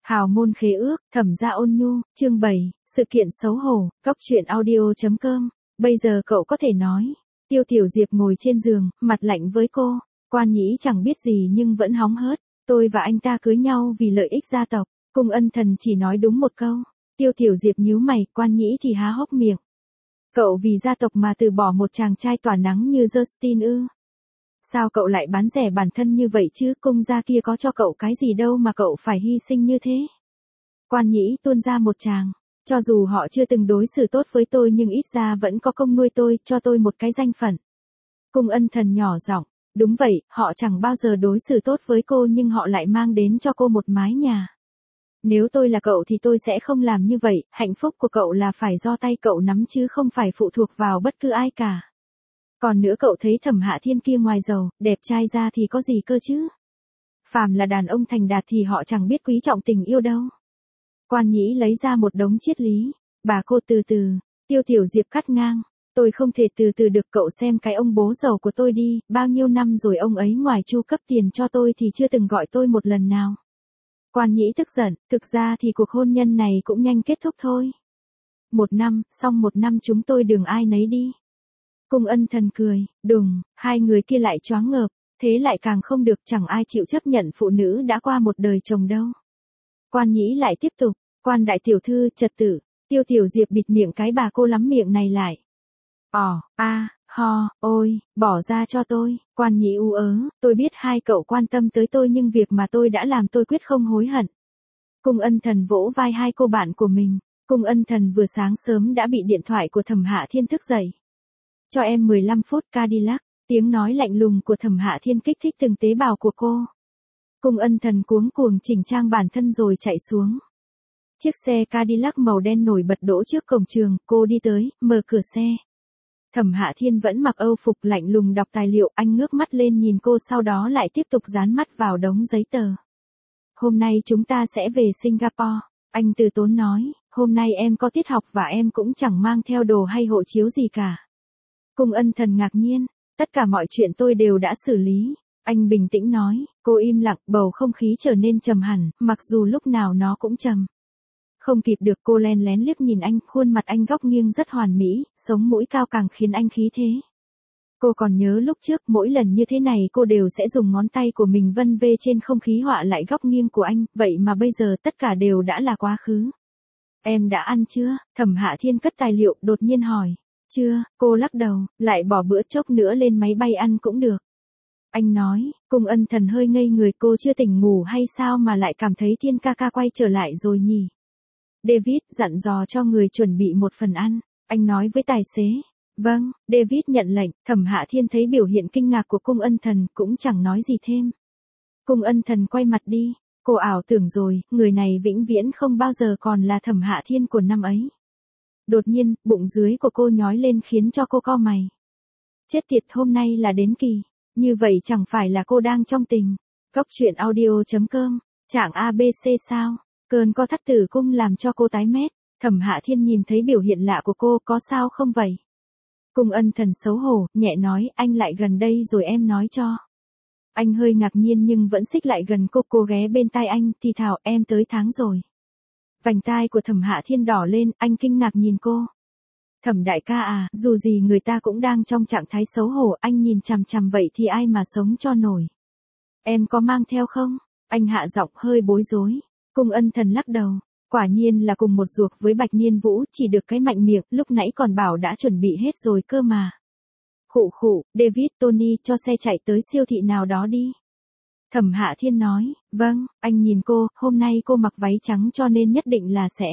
Hào môn khế ước, Thẩm gia ôn nhu, chương 7, sự kiện xấu hổ, góc truyện audio.com. Bây giờ cậu có thể nói. Tiêu Tiểu Diệp ngồi trên giường, mặt lạnh với cô. Quan Nhĩ chẳng biết gì nhưng vẫn hóng hớt. Tôi và anh ta cưới nhau vì lợi ích gia tộc. Cung Ân Thần chỉ nói đúng một câu. Tiêu Tiểu Diệp nhíu mày, Quan Nhĩ thì há hốc miệng. Cậu vì gia tộc mà từ bỏ một chàng trai tỏa nắng như Justin ư? Sao cậu lại bán rẻ bản thân như vậy chứ, cung gia kia có cho cậu cái gì đâu mà cậu phải hy sinh như thế? Quan Nhĩ tuôn ra một tràng. Cho dù họ chưa từng đối xử tốt với tôi nhưng ít ra vẫn có công nuôi tôi, cho tôi một cái danh phận. Cung Ân Thần nhỏ giọng, đúng vậy, họ chẳng bao giờ đối xử tốt với cô nhưng họ lại mang đến cho cô một mái nhà. Nếu tôi là cậu thì tôi sẽ không làm như vậy, hạnh phúc của cậu là phải do tay cậu nắm chứ không phải phụ thuộc vào bất cứ ai cả. Còn nữa cậu thấy Thẩm Hạ Thiên kia ngoài giàu, đẹp trai ra thì có gì cơ chứ? Phàm là đàn ông thành đạt thì họ chẳng biết quý trọng tình yêu đâu. Quan Nhĩ lấy ra một đống triết lý. Bà cô từ từ. Tiêu Tiểu Diệp cắt ngang. Tôi không thể từ từ được, cậu xem cái ông bố giàu của tôi đi, bao nhiêu năm rồi ông ấy ngoài chu cấp tiền cho tôi thì chưa từng gọi tôi một lần nào. Quan Nhĩ tức giận, thực ra thì cuộc hôn nhân này cũng nhanh kết thúc thôi. 1 năm, xong 1 năm chúng tôi đường ai nấy đi. Cung Ân Thần cười, đùng, hai người kia lại choáng ngợp, thế lại càng không được, chẳng ai chịu chấp nhận phụ nữ đã qua một đời chồng đâu. Quan Nhĩ lại tiếp tục, Quan đại tiểu thư, trật tự. Tiêu Tiểu Diệp bịt miệng cái bà cô lắm miệng này lại. Ôi, bỏ ra cho tôi. Quan Nhĩ u ớ, tôi biết hai cậu quan tâm tới tôi nhưng việc mà tôi đã làm tôi quyết không hối hận. Cung Ân Thần vỗ vai hai cô bạn của mình. Cung Ân Thần vừa sáng sớm đã bị điện thoại của Thẩm Hạ Thiên thức dậy. Cho em 15 phút Cadillac, tiếng nói lạnh lùng của Thẩm Hạ Thiên kích thích từng tế bào của cô. Cung Ân Thần cuống cuồng chỉnh trang bản thân rồi chạy xuống. Chiếc xe Cadillac màu đen nổi bật đỗ trước cổng trường, cô đi tới, mở cửa xe. Thẩm Hạ Thiên vẫn mặc âu phục lạnh lùng đọc tài liệu, anh ngước mắt lên nhìn cô sau đó lại tiếp tục dán mắt vào đống giấy tờ. Hôm nay chúng ta sẽ về Singapore, anh từ tốn nói, hôm nay em có tiết học và em cũng chẳng mang theo đồ hay hộ chiếu gì cả. Cung Ân Thần ngạc nhiên, tất cả mọi chuyện tôi đều đã xử lý. Anh bình tĩnh nói, cô im lặng, bầu không khí trở nên trầm hẳn, mặc dù lúc nào nó cũng trầm. Không kịp được, cô len lén liếc nhìn anh, khuôn mặt anh góc nghiêng rất hoàn mỹ, sống mũi cao càng khiến anh khí thế. Cô còn nhớ lúc trước mỗi lần như thế này cô đều sẽ dùng ngón tay của mình vân vê trên không khí họa lại góc nghiêng của anh, vậy mà bây giờ tất cả đều đã là quá khứ. Em đã ăn chưa? Thẩm Hạ Thiên cất tài liệu đột nhiên hỏi. Chưa, cô lắc đầu, lại bỏ bữa chốc nữa lên máy bay ăn cũng được. Anh nói, Cung Ân Thần hơi ngây người, cô chưa tỉnh ngủ hay sao mà lại cảm thấy Thiên ca ca quay trở lại rồi nhỉ? David dặn dò cho người chuẩn bị một phần ăn, anh nói với tài xế. Vâng, David nhận lệnh, Thẩm Hạ Thiên thấy biểu hiện kinh ngạc của Cung Ân Thần cũng chẳng nói gì thêm. Cung Ân Thần quay mặt đi, cô ảo tưởng rồi, người này vĩnh viễn không bao giờ còn là Thẩm Hạ Thiên của năm ấy. Đột nhiên, bụng dưới của cô nhói lên khiến cho cô cau mày. Chết tiệt, hôm nay là đến kỳ. Như vậy chẳng phải là cô đang trong tình. Góc truyện audio.com, trạng ABC sao? Cơn co thắt tử cung làm cho cô tái mét. Thẩm Hạ Thiên nhìn thấy biểu hiện lạ của cô, có sao không vậy? Cung Ân Thần xấu hổ, nhẹ nói, anh lại gần đây rồi em nói cho. Anh hơi ngạc nhiên nhưng vẫn xích lại gần cô ghé bên tai anh, thì thào, em tới tháng rồi. Vành tai của Thẩm Hạ Thiên đỏ lên, anh kinh ngạc nhìn cô. Thẩm đại ca à, dù gì người ta cũng đang trong trạng thái xấu hổ, anh nhìn chằm chằm vậy thì ai mà sống cho nổi. Em có mang theo không? Anh hạ giọng hơi bối rối. Cung Ân Thần lắc đầu. Quả nhiên là cùng một ruột với Bạch Nhiên Vũ, chỉ được cái mạnh miệng, lúc nãy còn bảo đã chuẩn bị hết rồi cơ mà. Khụ, David, Tony, cho xe chạy tới siêu thị nào đó đi. Thẩm Hạ Thiên nói, vâng, anh nhìn cô, hôm nay cô mặc váy trắng cho nên nhất định là sẽ.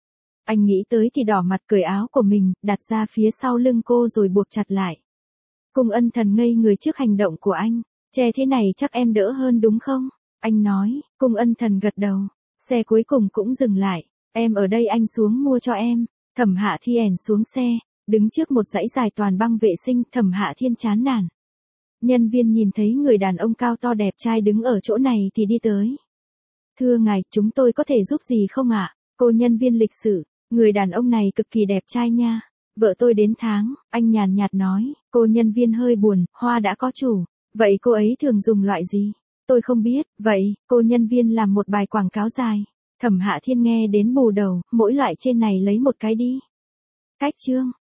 Anh nghĩ tới thì đỏ mặt cởi áo của mình, đặt ra phía sau lưng cô rồi buộc chặt lại. Cung Ân Thần ngây người trước hành động của anh, che thế này chắc em đỡ hơn đúng không? Anh nói, Cung Ân Thần gật đầu, xe cuối cùng cũng dừng lại, em ở đây anh xuống mua cho em. Thẩm Hạ Thiên xuống xe, đứng trước một dãy dài toàn băng vệ sinh, Thẩm Hạ Thiên chán nản. Nhân viên nhìn thấy người đàn ông cao to đẹp trai đứng ở chỗ này thì đi tới. Thưa ngài, chúng tôi có thể giúp gì không ạ? Cô nhân viên lịch sự, người đàn ông này cực kỳ đẹp trai nha. Vợ tôi đến tháng, anh nhàn nhạt nói. Cô nhân viên hơi buồn, hoa đã có chủ. Vậy cô ấy thường dùng loại gì? Tôi không biết. Vậy, cô nhân viên làm một bài quảng cáo dài. Thẩm Hạ Thiên nghe đến bù đầu, mỗi loại trên này lấy một cái đi. Cách chương.